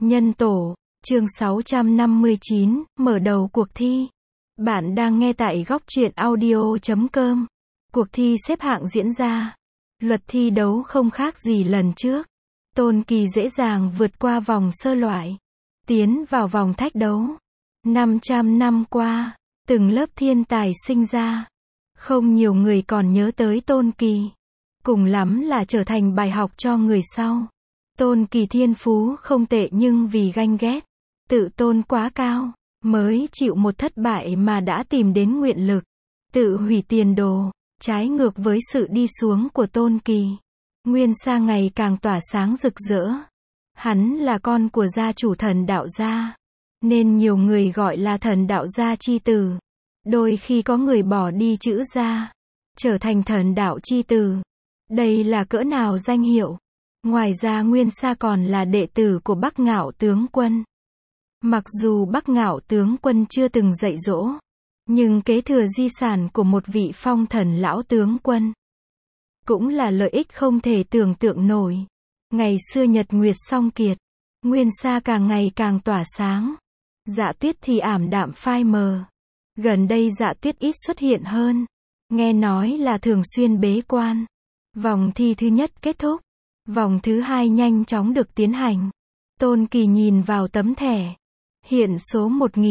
Nhân tổ, chương 659, mở đầu cuộc thi. Bạn đang nghe tại góc truyện audio.com. Cuộc thi xếp hạng diễn ra. Luật thi đấu không khác gì lần trước. Tôn Kỳ dễ dàng vượt qua vòng sơ loại, tiến vào vòng thách đấu. 500 năm qua, từng lớp thiên tài sinh ra. Không nhiều người còn nhớ tới Tôn Kỳ. Cùng lắm là trở thành bài học cho người sau. Tôn Kỳ thiên phú không tệ nhưng vì ganh ghét, tự tôn quá cao, mới chịu một thất bại mà đã tìm đến nguyện lực, tự hủy tiền đồ, trái ngược với sự đi xuống của Tôn Kỳ. Nguyên Sa ngày càng tỏa sáng rực rỡ. Hắn là con của gia chủ Thần Đạo gia, nên nhiều người gọi là Thần Đạo gia chi tử. Đôi khi có người bỏ đi chữ gia, trở thành Thần Đạo chi tử. Đây là cỡ nào danh hiệu. Ngoài ra Nguyên Sa còn là đệ tử của Bắc Ngạo tướng quân. Mặc dù Bắc Ngạo tướng quân chưa từng dạy dỗ, nhưng kế thừa di sản của một vị phong thần lão tướng quân cũng là lợi ích không thể tưởng tượng nổi. Ngày xưa nhật nguyệt song kiệt, Nguyên Sa càng ngày càng tỏa sáng. Dạ Tuyết thì ảm đạm phai mờ. Gần đây Dạ Tuyết ít xuất hiện hơn. Nghe nói là thường xuyên bế quan. Vòng thi thứ nhất kết thúc. Vòng thứ hai nhanh chóng được tiến hành. Tôn Kỳ nhìn vào tấm thẻ. Hiện số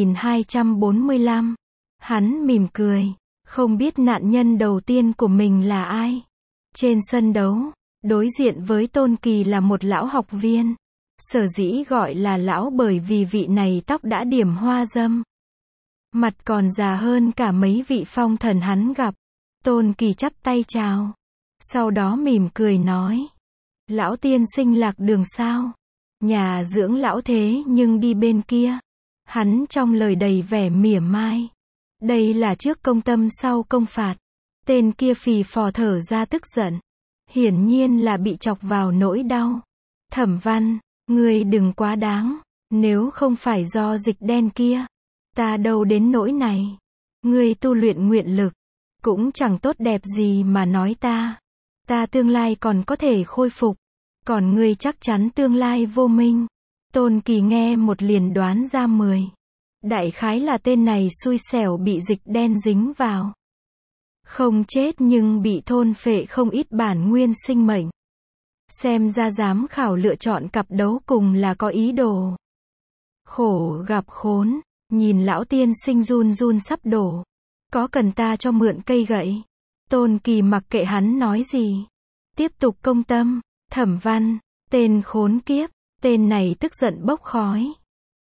1245. Hắn mỉm cười. Không biết nạn nhân đầu tiên của mình là ai. Trên sân đấu, đối diện với Tôn Kỳ là một lão học viên. Sở dĩ gọi là lão bởi vì vị này tóc đã điểm hoa dâm. Mặt còn già hơn cả mấy vị phong thần hắn gặp. Tôn Kỳ chắp tay chào. Sau đó mỉm cười nói. Lão tiên sinh lạc đường sao? Nhà dưỡng lão thế nhưng đi bên kia. Hắn trong lời đầy vẻ mỉa mai. Đây là trước công tâm sau công phạt. Tên kia phì phò thở ra tức giận. Hiển nhiên là bị chọc vào nỗi đau. Thẩm Văn, ngươi đừng quá đáng. Nếu không phải do dịch đen kia, ta đâu đến nỗi này. Ngươi tu luyện nguyện lực, cũng chẳng tốt đẹp gì mà nói ta. Ta tương lai còn có thể khôi phục. Còn ngươi chắc chắn tương lai vô minh. Tôn Kỳ nghe một liền đoán ra 10. Đại khái là tên này xui xẻo bị dịch đen dính vào. Không chết nhưng bị thôn phệ không ít bản nguyên sinh mệnh. Xem ra giám khảo lựa chọn cặp đấu cùng là có ý đồ. Khổ gặp khốn, nhìn lão tiên sinh run run sắp đổ. Có cần ta cho mượn cây gậy? Tôn Kỳ mặc kệ hắn nói gì. Tiếp tục công tâm. Thẩm Văn, tên khốn kiếp, tên này tức giận bốc khói.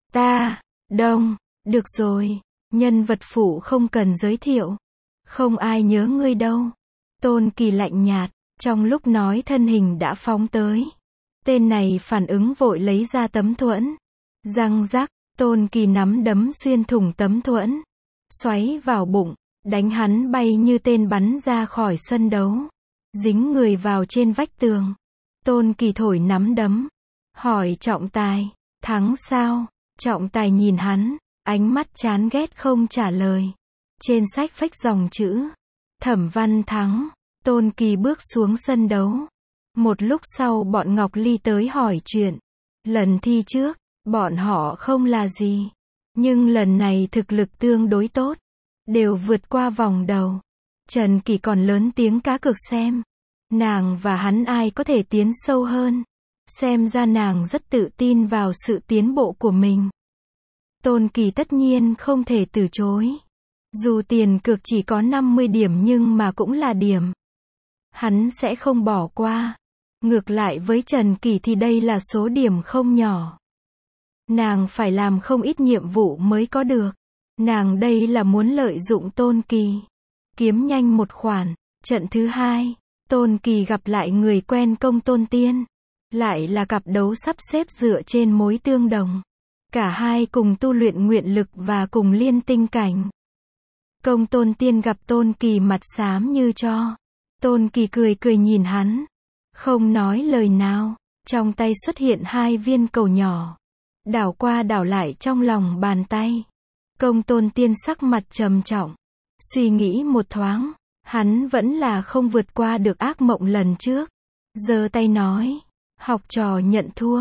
Đông, được rồi, nhân vật phụ không cần giới thiệu. Không ai nhớ ngươi đâu. Tôn Kỳ lạnh nhạt, trong lúc nói thân hình đã phóng tới. Tên này phản ứng vội lấy ra tấm thuẫn. Răng rắc, Tôn Kỳ nắm đấm xuyên thủng tấm thuẫn. Xoáy vào bụng, đánh hắn bay như tên bắn ra khỏi sân đấu. Dính người vào trên vách tường. Tôn Kỳ thổi nắm đấm. Hỏi trọng tài, thắng sao? Trọng tài nhìn hắn, ánh mắt chán ghét không trả lời. Trên sách phách dòng chữ. Thẩm Văn thắng. Tôn Kỳ bước xuống sân đấu. Một lúc sau bọn Ngọc Ly tới hỏi chuyện. Lần thi trước, bọn họ không là gì. Nhưng lần này thực lực tương đối tốt. Đều vượt qua vòng đầu. Trần Kỳ còn lớn tiếng cá cược xem. Nàng và hắn ai có thể tiến sâu hơn. Xem ra nàng rất tự tin vào sự tiến bộ của mình. Tôn Kỳ tất nhiên không thể từ chối. Dù tiền cược chỉ có 50 điểm nhưng mà cũng là điểm. Hắn sẽ không bỏ qua. Ngược lại với Trần Kỳ thì đây là số điểm không nhỏ. Nàng phải làm không ít nhiệm vụ mới có được. Nàng đây là muốn lợi dụng Tôn Kỳ. Kiếm nhanh một khoản. Trận thứ hai, Tôn Kỳ gặp lại người quen Công Tôn Tiên. Lại là cặp đấu sắp xếp dựa trên mối tương đồng. Cả hai cùng tu luyện nguyện lực và cùng liên tinh cảnh. Công Tôn Tiên gặp Tôn Kỳ mặt xám như tro. Tôn Kỳ cười cười nhìn hắn. Không nói lời nào. Trong tay xuất hiện 2 viên cầu nhỏ. Đảo qua đảo lại trong lòng bàn tay. Công Tôn Tiên sắc mặt trầm trọng. Suy nghĩ một thoáng. Hắn vẫn là không vượt qua được ác mộng lần trước. Giơ tay nói. Học trò nhận thua.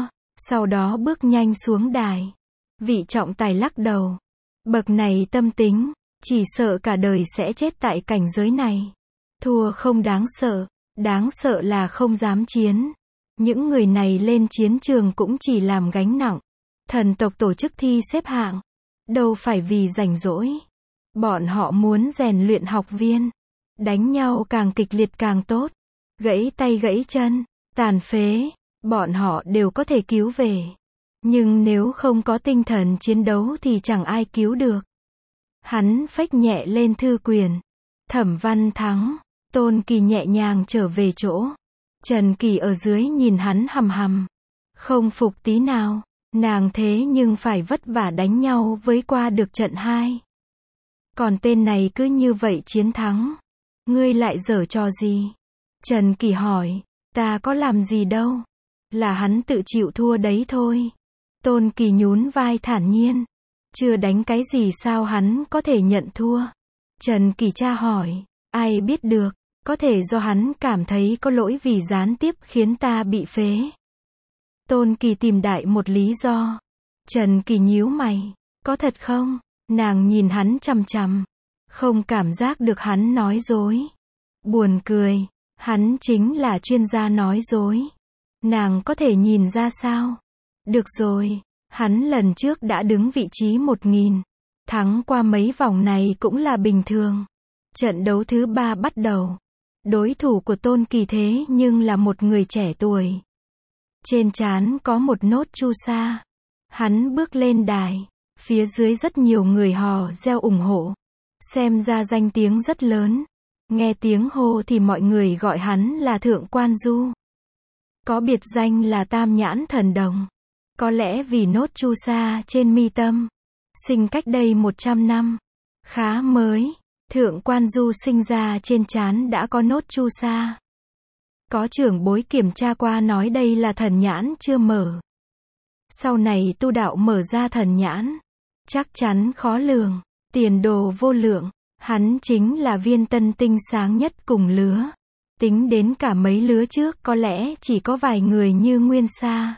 Sau đó bước nhanh xuống đài. Vị trọng tài lắc đầu. Bậc này tâm tính, chỉ sợ cả đời sẽ chết tại cảnh giới này. Thua không đáng sợ là không dám chiến. Những người này lên chiến trường cũng chỉ làm gánh nặng. Thần tộc tổ chức thi xếp hạng, đâu phải vì rảnh rỗi. Bọn họ muốn rèn luyện học viên. Đánh nhau càng kịch liệt càng tốt. Gãy tay gãy chân, tàn phế, bọn họ đều có thể cứu về. Nhưng nếu không có tinh thần chiến đấu thì chẳng ai cứu được. Hắn phách nhẹ lên thư quyền. Thẩm Văn thắng. Tôn Kỳ nhẹ nhàng trở về chỗ. Trần Kỳ ở dưới nhìn hắn hằm hằm. Không phục tí nào. Nàng thế nhưng phải vất vả đánh nhau với qua được trận 2. Còn tên này cứ như vậy chiến thắng. Ngươi lại giở trò gì? Trần Kỳ hỏi. Ta có làm gì đâu. Là hắn tự chịu thua đấy thôi. Tôn Kỳ nhún vai thản nhiên. Chưa đánh cái gì sao hắn có thể nhận thua? Trần Kỳ tra hỏi. Ai biết được, có thể do hắn cảm thấy có lỗi vì gián tiếp khiến ta bị phế. Tôn Kỳ tìm đại một lý do. Trần Kỳ nhíu mày. Có thật không? Nàng nhìn hắn chằm chằm. Không cảm giác được hắn nói dối. Buồn cười. Hắn chính là chuyên gia nói dối. Nàng có thể nhìn ra sao? Được rồi. Hắn lần trước đã đứng vị trí 1000. Thắng qua mấy vòng này cũng là bình thường. Trận đấu thứ 3 bắt đầu. Đối thủ của Tôn Kỳ thế nhưng là một người trẻ tuổi. Trên trán có một nốt chu sa. Hắn bước lên đài. Phía dưới rất nhiều người hò reo ủng hộ. Xem ra danh tiếng rất lớn. Nghe tiếng hô thì mọi người gọi hắn là Thượng Quan Du. Có biệt danh là Tam Nhãn Thần Đồng. Có lẽ vì nốt chu sa trên mi tâm. Sinh cách đây 100 năm. Khá mới. Thượng Quan Du sinh ra trên trán đã có nốt chu sa. Có trưởng bối kiểm tra qua nói đây là thần nhãn chưa mở. Sau này tu đạo mở ra thần nhãn. Chắc chắn khó lường. Tiền đồ vô lượng. Hắn chính là viên tân tinh sáng nhất cùng lứa. Tính đến cả mấy lứa trước có lẽ chỉ có vài người như Nguyên Sa,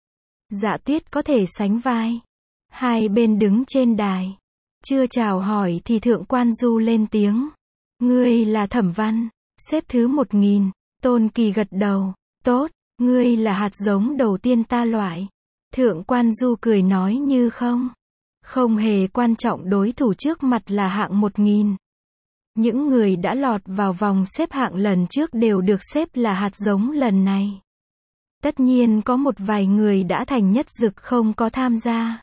Dạ Tuyết có thể sánh vai. Hai bên đứng trên đài. Chưa chào hỏi thì Thượng Quan Du lên tiếng. Ngươi là Thẩm Văn, xếp thứ 1000. Tôn Kỳ gật đầu. Tốt, ngươi là hạt giống đầu tiên ta loại. Thượng Quan Du cười nói như không hề quan trọng đối thủ trước mặt là hạng 1000. Những người đã lọt vào vòng xếp hạng lần trước đều được xếp là hạt giống lần này. Tất nhiên có một vài người đã thành nhất dực không có tham gia.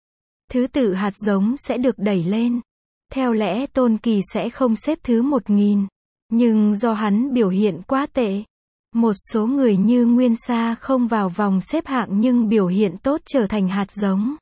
Thứ tự hạt giống sẽ được đẩy lên. Theo lẽ Tôn Kỳ sẽ không xếp thứ 1000. Nhưng do hắn biểu hiện quá tệ. Một số người như Nguyên Sa không vào vòng xếp hạng nhưng biểu hiện tốt trở thành hạt giống.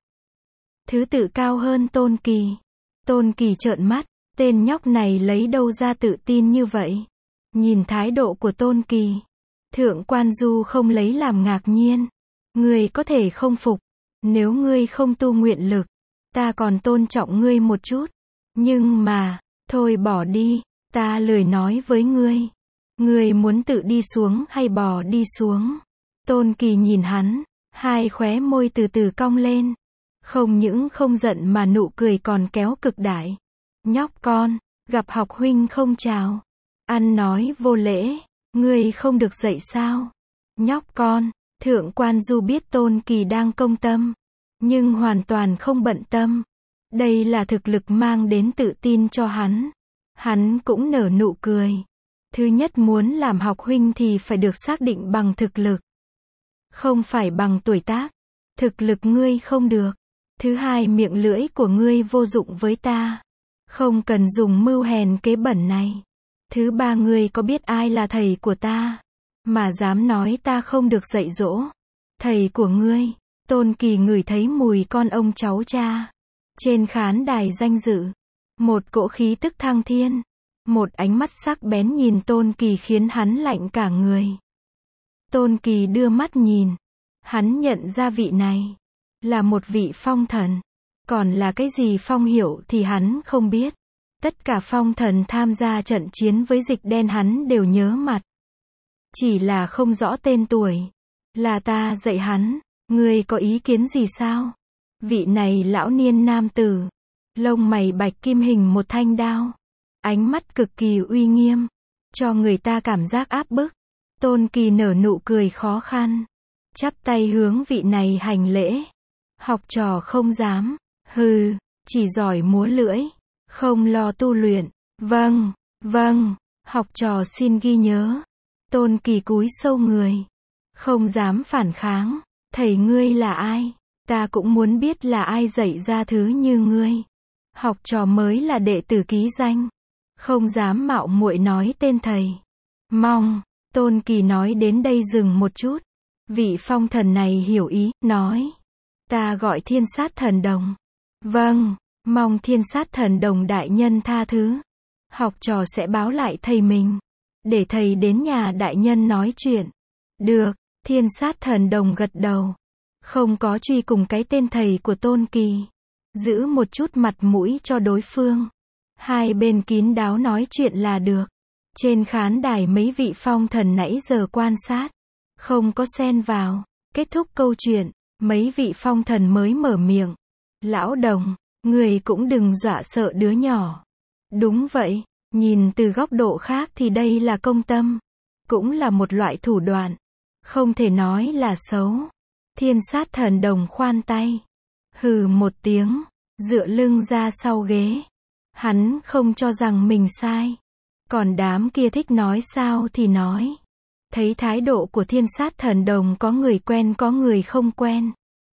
Thứ tự cao hơn Tôn Kỳ. Tôn Kỳ trợn mắt. Tên nhóc này lấy đâu ra tự tin như vậy? Nhìn thái độ của Tôn Kỳ. Thượng Quan Du không lấy làm ngạc nhiên. Ngươi có thể không phục. Nếu ngươi không tu nguyện lực, ta còn tôn trọng ngươi một chút. Nhưng mà, thôi bỏ đi, ta lười nói với ngươi. Ngươi muốn tự đi xuống hay bò đi xuống? Tôn Kỳ nhìn hắn, hai khóe môi từ từ cong lên. Không những không giận mà nụ cười còn kéo cực đại. Nhóc con, gặp học huynh không chào. Ăn nói vô lễ, ngươi không được dạy sao? Nhóc con, Thượng Quan Du biết Tôn Kỳ đang công tâm, nhưng hoàn toàn không bận tâm. Đây là thực lực mang đến tự tin cho hắn. Hắn cũng nở nụ cười. Thứ nhất muốn làm học huynh thì phải được xác định bằng thực lực. Không phải bằng tuổi tác. Thực lực ngươi không được. Thứ hai miệng lưỡi của ngươi vô dụng với ta. Không cần dùng mưu hèn kế bẩn này. Thứ ba ngươi có biết ai là thầy của ta? Mà dám nói ta không được dạy dỗ. Thầy của ngươi. Tôn Kỳ ngửi thấy mùi con ông cháu cha. Trên khán đài danh dự. Một cỗ khí tức thăng thiên. Một ánh mắt sắc bén nhìn Tôn Kỳ khiến hắn lạnh cả người. Tôn Kỳ đưa mắt nhìn. Hắn nhận ra vị này là một vị phong thần. Còn là cái gì phong hiệu thì hắn không biết. Tất cả phong thần tham gia trận chiến với Dịch Đen hắn đều nhớ mặt. Chỉ là không rõ tên tuổi. Là ta dạy hắn. Ngươi có ý kiến gì sao? Vị này lão niên nam tử, lông mày bạch kim hình một thanh đao, ánh mắt cực kỳ uy nghiêm, cho người ta cảm giác áp bức. Tôn Kỳ nở nụ cười khó khăn, chắp tay hướng vị này hành lễ. Học trò không dám, hừ, chỉ giỏi múa lưỡi, không lo tu luyện. Vâng, vâng, học trò xin ghi nhớ. Tôn Kỳ cúi sâu người, không dám phản kháng. Thầy ngươi là ai? Ta cũng muốn biết là ai dạy ra thứ như ngươi. Học trò mới là đệ tử ký danh, không dám mạo muội nói tên thầy. Mong, Tôn Kỳ nói đến đây dừng một chút. Vị phong thần này hiểu ý, nói. Ta gọi Thiên Sát Thần Đồng. Vâng, mong Thiên Sát Thần Đồng đại nhân tha thứ. Học trò sẽ báo lại thầy mình, để thầy đến nhà đại nhân nói chuyện. Được, Thiên Sát Thần Đồng gật đầu. Không có truy cùng cái tên thầy của Tôn Kỳ. Giữ một chút mặt mũi cho đối phương. Hai bên kín đáo nói chuyện là được. Trên khán đài mấy vị phong thần nãy giờ quan sát, không có xen vào. Kết thúc câu chuyện, mấy vị phong thần mới mở miệng. Lão Đồng, người cũng đừng dọa sợ đứa nhỏ. Đúng vậy, nhìn từ góc độ khác thì đây là công tâm, cũng là một loại thủ đoạn, không thể nói là xấu. Thiên Sát Thần Đồng khoan tay, hừ một tiếng, dựa lưng ra sau ghế. Hắn không cho rằng mình sai, còn đám kia thích nói sao thì nói. Thấy thái độ của Thiên Sát Thần Đồng, có người quen có người không quen.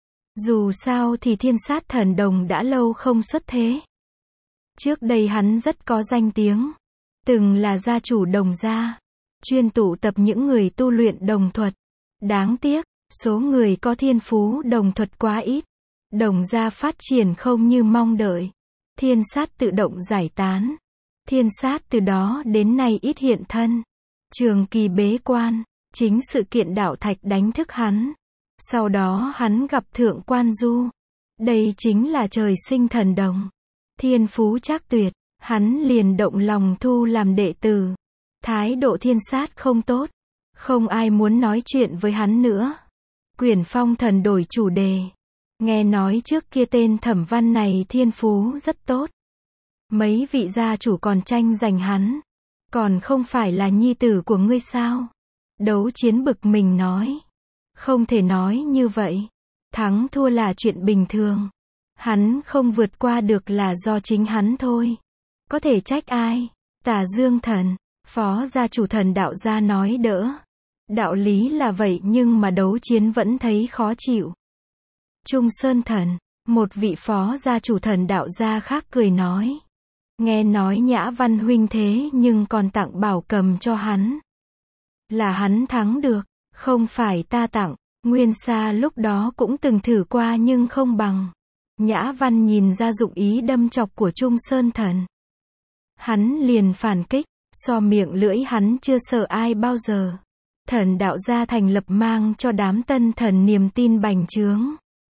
Dù sao thì Thiên Sát Thần Đồng đã lâu không xuất thế. Trước đây hắn rất có danh tiếng, từng là gia chủ Đồng gia, chuyên tụ tập những người tu luyện đồng thuật. Đáng tiếc, số người có thiên phú đồng thuật quá ít, Đồng gia phát triển không như mong đợi. Thiên Sát tự động giải tán. Thiên Sát từ đó đến nay ít hiện thân, trường kỳ bế quan. Chính sự kiện đạo thạch đánh thức hắn. Sau đó hắn gặp Thượng Quan Du. Đây chính là trời sinh thần đồng, thiên phú trác tuyệt. Hắn liền động lòng thu làm đệ tử. Thái độ Thiên Sát không tốt, không ai muốn nói chuyện với hắn nữa. Quyển phong thần đổi chủ đề. Nghe nói trước kia tên Thẩm Văn này thiên phú rất tốt, mấy vị gia chủ còn tranh giành hắn. Còn không phải là nhi tử của ngươi sao? Đấu Chiến bực mình nói. Không thể nói như vậy. Thắng thua là chuyện bình thường. Hắn không vượt qua được là do chính hắn thôi. Có thể trách ai? Tả Dương Thần, phó gia chủ Thần Đạo gia nói đỡ. Đạo lý là vậy nhưng mà Đấu Chiến vẫn thấy khó chịu. Trung Sơn Thần, một vị phó gia chủ Thần Đạo gia khác cười nói. Nghe nói Nhã Văn huynh thế nhưng còn tặng bảo cầm cho hắn. Là hắn thắng được, không phải ta tặng. Nguyên Sa lúc đó cũng từng thử qua nhưng không bằng. Nhã Văn nhìn ra dụng ý đâm chọc của Trung Sơn Thần. Hắn liền phản kích, so miệng lưỡi hắn chưa sợ ai bao giờ. Thần Đạo gia thành lập mang cho đám tân thần niềm tin bành trướng.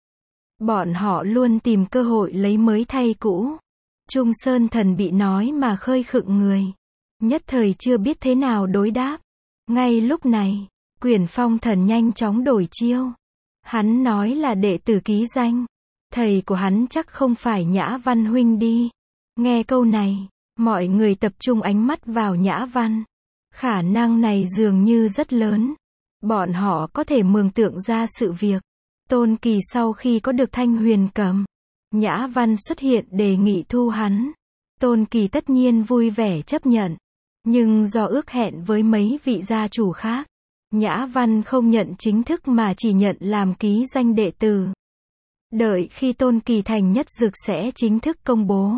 Bọn họ luôn tìm cơ hội lấy mới thay cũ. Trung Sơn Thần bị nói mà khơi khựng người, nhất thời chưa biết thế nào đối đáp. Ngay lúc này, Quyển Phong Thần nhanh chóng đổi chiêu. Hắn nói là đệ tử ký danh, thầy của hắn chắc không phải Nhã Văn huynh đi. Nghe câu này, mọi người tập trung ánh mắt vào Nhã Văn. Khả năng này dường như rất lớn. Bọn họ có thể mường tượng ra sự việc. Tôn Kỳ sau khi có được Thanh Huyền Cầm, Nhã Văn xuất hiện đề nghị thu hắn. Tôn Kỳ tất nhiên vui vẻ chấp nhận. Nhưng do ước hẹn với mấy vị gia chủ khác, Nhã Văn không nhận chính thức mà chỉ nhận làm ký danh đệ tử. Đợi khi Tôn Kỳ thành nhất dực sẽ chính thức công bố.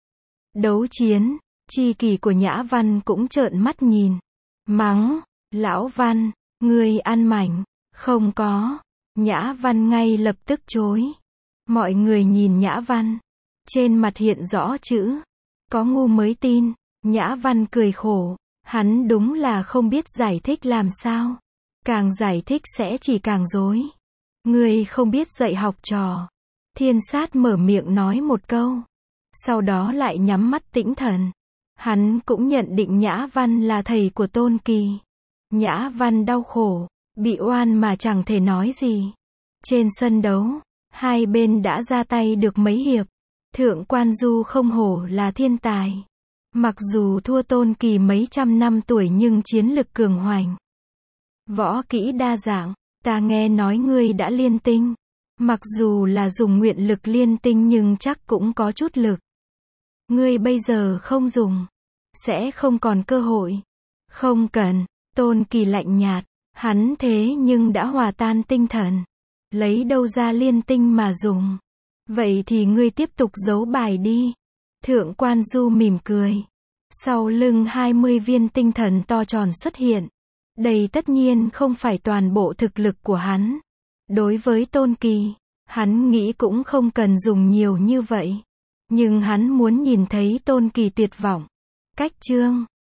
Đấu Chiến, chi kỳ của Nhã Văn cũng trợn mắt nhìn. Mắng, lão Văn, ngươi ăn mảnh. Không có. Nhã Văn ngay lập tức chối. Mọi người nhìn Nhã Văn, trên mặt hiện rõ chữ có ngu mới tin. Nhã Văn cười khổ, hắn đúng là không biết giải thích làm sao. Càng giải thích sẽ chỉ càng rối. Ngươi không biết dạy học trò. Thiên Sát mở miệng nói một câu, sau đó lại nhắm mắt tĩnh thần. Hắn cũng nhận định Nhã Văn là thầy của Tôn Kỳ. Nhã Văn đau khổ, bị oan mà chẳng thể nói gì. Trên sân đấu, hai bên đã ra tay được mấy hiệp. Thượng quan Du không hổ là thiên tài. Mặc dù thua Tôn Kỳ mấy trăm năm tuổi nhưng chiến lực cường hoành. Võ kỹ đa dạng, ta nghe nói ngươi đã liên tinh. Mặc dù là dùng nguyện lực liên tinh nhưng chắc cũng có chút lực. Ngươi bây giờ không dùng, sẽ không còn cơ hội. Không cần, Tôn Kỳ lạnh nhạt, hắn thế nhưng đã hòa tan tinh thần. Lấy đâu ra liên tinh mà dùng. Vậy thì ngươi tiếp tục giấu bài đi. Thượng quan Du mỉm cười. Sau lưng 20 viên tinh thần to tròn xuất hiện. Đây tất nhiên không phải toàn bộ thực lực của hắn. Đối với Tôn Kỳ, hắn nghĩ cũng không cần dùng nhiều như vậy. Nhưng hắn muốn nhìn thấy Tôn Kỳ tuyệt vọng. Cách chương